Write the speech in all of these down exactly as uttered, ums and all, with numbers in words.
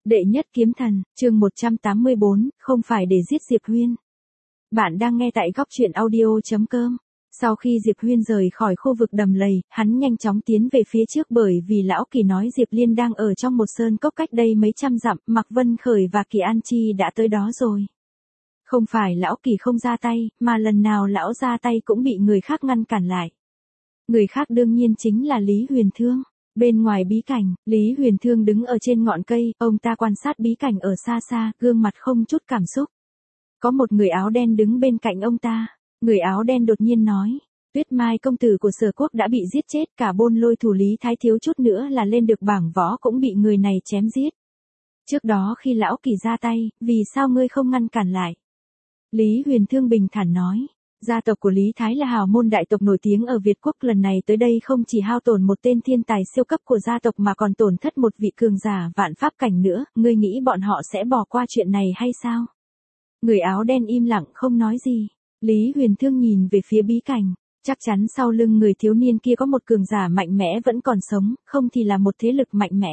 Đệ nhất kiếm thần, chương một trăm tám mươi bốn, không phải để giết Diệp Huyên. Bạn đang nghe tại góc truyện audio.com. Sau khi Diệp Huyên rời khỏi khu vực đầm lầy, hắn nhanh chóng tiến về phía trước bởi vì Lão Kỳ nói Diệp Liên đang ở trong một sơn cốc cách đây mấy trăm dặm, Mạc Vân Khởi và Kỳ An Chi đã tới đó rồi. Không phải Lão Kỳ không ra tay, mà lần nào Lão ra tay cũng bị người khác ngăn cản lại. Người khác đương nhiên chính là Lý Huyền Thương. Bên ngoài bí cảnh, Lý Huyền Thương đứng ở trên ngọn cây, ông ta quan sát bí cảnh ở xa xa, gương mặt không chút cảm xúc. Có một người áo đen đứng bên cạnh ông ta, người áo đen đột nhiên nói, Tuyết Mai công tử của Sở Quốc đã bị giết chết, cả Bôn Lôi thủ Lý Thái thiếu chút nữa là lên được bảng võ cũng bị người này chém giết. Trước đó khi Lão Kỳ ra tay, vì sao ngươi không ngăn cản lại? Lý Huyền Thương bình thản nói. Gia tộc của Lý Thái là hào môn đại tộc nổi tiếng ở Việt Quốc, lần này tới đây không chỉ hao tổn một tên thiên tài siêu cấp của gia tộc mà còn tổn thất một vị cường giả vạn pháp cảnh nữa, ngươi nghĩ bọn họ sẽ bỏ qua chuyện này hay sao? Người áo đen im lặng không nói gì. Lý Huyền Thương nhìn về phía bí cảnh, chắc chắn sau lưng người thiếu niên kia có một cường giả mạnh mẽ vẫn còn sống, không thì là một thế lực mạnh mẽ.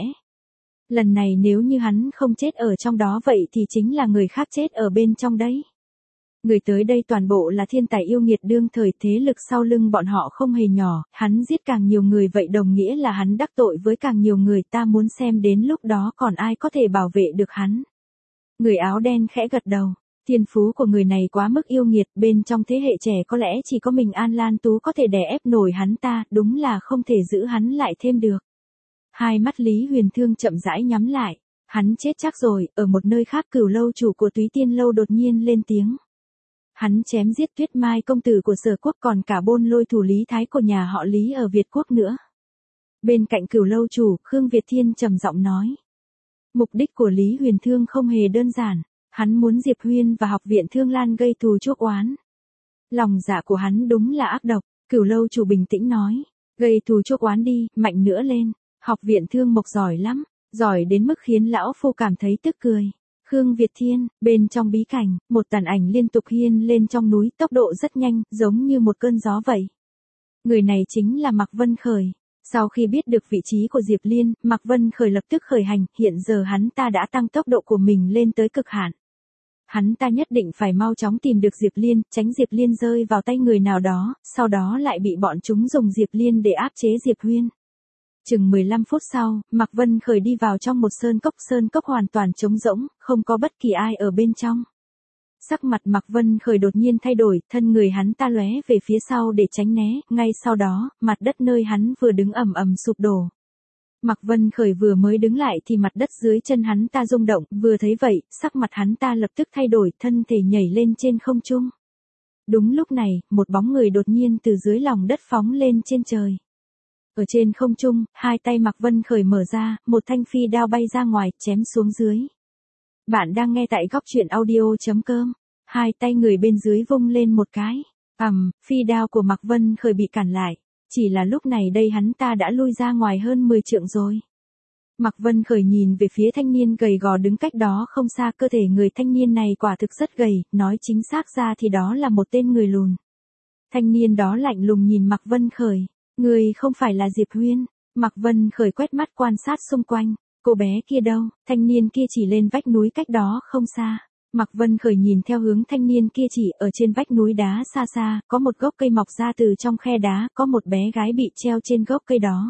Lần này nếu như hắn không chết ở trong đó vậy thì chính là người khác chết ở bên trong đấy. Người tới đây toàn bộ là thiên tài yêu nghiệt đương thời, thế lực sau lưng bọn họ không hề nhỏ, hắn giết càng nhiều người vậy đồng nghĩa là hắn đắc tội với càng nhiều người, ta muốn xem đến lúc đó còn ai có thể bảo vệ được hắn. Người áo đen khẽ gật đầu, thiên phú của người này quá mức yêu nghiệt, bên trong thế hệ trẻ có lẽ chỉ có mình An Lan Tú có thể đè ép nổi hắn ta, đúng là không thể giữ hắn lại thêm được. Hai mắt Lý Huyền Thương chậm rãi nhắm lại, hắn chết chắc rồi. Ở một nơi khác, Cửu Lâu chủ của Túy Tiên Lâu đột nhiên lên tiếng. Hắn chém giết Tuyết Mai công tử của Sở Quốc, còn cả Bôn Lôi thủ Lý Thái của nhà họ Lý ở Việt Quốc nữa. Bên cạnh Cửu Lâu chủ, Khương Việt Thiên trầm giọng nói. Mục đích của Lý Huyền Thương không hề đơn giản, hắn muốn Diệp Huyên và học viện Thương Lan gây thù chuốc oán. Lòng dạ của hắn đúng là ác độc, Cửu Lâu chủ bình tĩnh nói, gây thù chuốc oán đi, mạnh nữa lên, học viện Thương Mộc giỏi lắm, giỏi đến mức khiến lão phu cảm thấy tức cười. Khương Việt Thiên, bên trong bí cảnh, một tàn ảnh liên tục hiên lên trong núi, tốc độ rất nhanh, giống như một cơn gió vậy. Người này chính là Mạc Vân Khởi. Sau khi biết được vị trí của Diệp Liên, Mạc Vân Khởi lập tức khởi hành, hiện giờ hắn ta đã tăng tốc độ của mình lên tới cực hạn. Hắn ta nhất định phải mau chóng tìm được Diệp Liên, tránh Diệp Liên rơi vào tay người nào đó, sau đó lại bị bọn chúng dùng Diệp Liên để áp chế Diệp Huyên. Chừng mười lăm phút sau, Mạc Vân Khởi đi vào trong một sơn cốc, sơn cốc hoàn toàn trống rỗng, không có bất kỳ ai ở bên trong. Sắc mặt Mạc Vân Khởi đột nhiên thay đổi, thân người hắn ta lóe về phía sau để tránh né, ngay sau đó, mặt đất nơi hắn vừa đứng ầm ầm sụp đổ. Mạc Vân Khởi vừa mới đứng lại thì mặt đất dưới chân hắn ta rung động, vừa thấy vậy, sắc mặt hắn ta lập tức thay đổi, thân thể nhảy lên trên không trung. Đúng lúc này, một bóng người đột nhiên từ dưới lòng đất phóng lên trên trời. Ở trên không trung, hai tay Mạc Vân Khởi mở ra, một thanh phi đao bay ra ngoài, chém xuống dưới. Bạn đang nghe tại góc truyện audio.com. Hai tay người bên dưới vung lên một cái. Ầm, phi đao của Mạc Vân Khởi bị cản lại. Chỉ là lúc này đây hắn ta đã lui ra ngoài hơn mười trượng rồi. Mạc Vân Khởi nhìn về phía thanh niên gầy gò đứng cách đó không xa, cơ thể người thanh niên này quả thực rất gầy, nói chính xác ra thì đó là một tên người lùn. Thanh niên đó lạnh lùng nhìn Mạc Vân Khởi. Người không phải là Diệp Huyên. Mạc Vân Khởi quét mắt quan sát xung quanh. Cô bé kia đâu? Thanh niên kia chỉ lên vách núi cách đó không xa. Mạc Vân Khởi nhìn theo hướng thanh niên kia chỉ, ở trên vách núi đá xa xa, có một gốc cây mọc ra từ trong khe đá, có một bé gái bị treo trên gốc cây đó.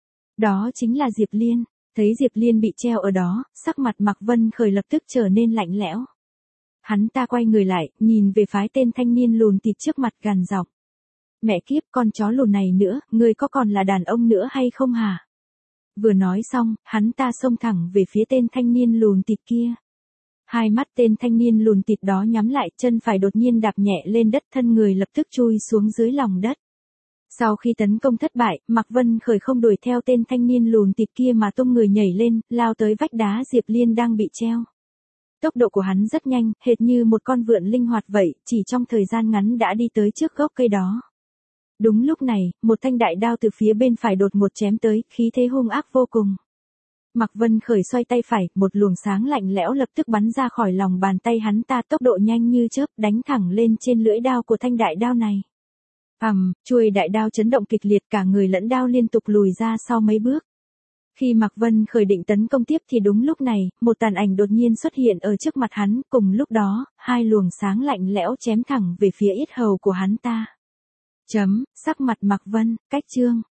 Đó chính là Diệp Liên. Thấy Diệp Liên bị treo ở đó, sắc mặt Mạc Vân Khởi lập tức trở nên lạnh lẽo. Hắn ta quay người lại, nhìn về phái tên thanh niên lùn tịt trước mặt gằn giọng. Mẹ kiếp, con chó lùn này nữa, ngươi có còn là đàn ông nữa hay không hả? Vừa nói xong, hắn ta xông thẳng về phía tên thanh niên lùn tịt kia. Hai mắt tên thanh niên lùn tịt đó nhắm lại, chân phải đột nhiên đạp nhẹ lên đất, thân người lập tức chui xuống dưới lòng đất. Sau khi tấn công thất bại, Mạc Vân Khởi không đuổi theo tên thanh niên lùn tịt kia mà tung người nhảy lên, lao tới vách đá Diệp Liên đang bị treo. Tốc độ của hắn rất nhanh, hệt như một con vượn linh hoạt vậy, chỉ trong thời gian ngắn đã đi tới trước gốc cây đó. Đúng lúc này, một thanh đại đao từ phía bên phải đột ngột chém tới, khí thế hung ác vô cùng. Mạc Vân Khởi xoay tay phải, một luồng sáng lạnh lẽo lập tức bắn ra khỏi lòng bàn tay hắn ta, tốc độ nhanh như chớp, đánh thẳng lên trên lưỡi đao của thanh đại đao này. Ầm, chuôi đại đao chấn động kịch liệt, cả người lẫn đao liên tục lùi ra sau mấy bước. Khi Mạc Vân khởi định tấn công tiếp thì đúng lúc này, một tàn ảnh đột nhiên xuất hiện ở trước mặt hắn, cùng lúc đó, hai luồng sáng lạnh lẽo chém thẳng về phía yết hầu của hắn ta. Chấm, sắc mặt Mạc Vân, cách chương.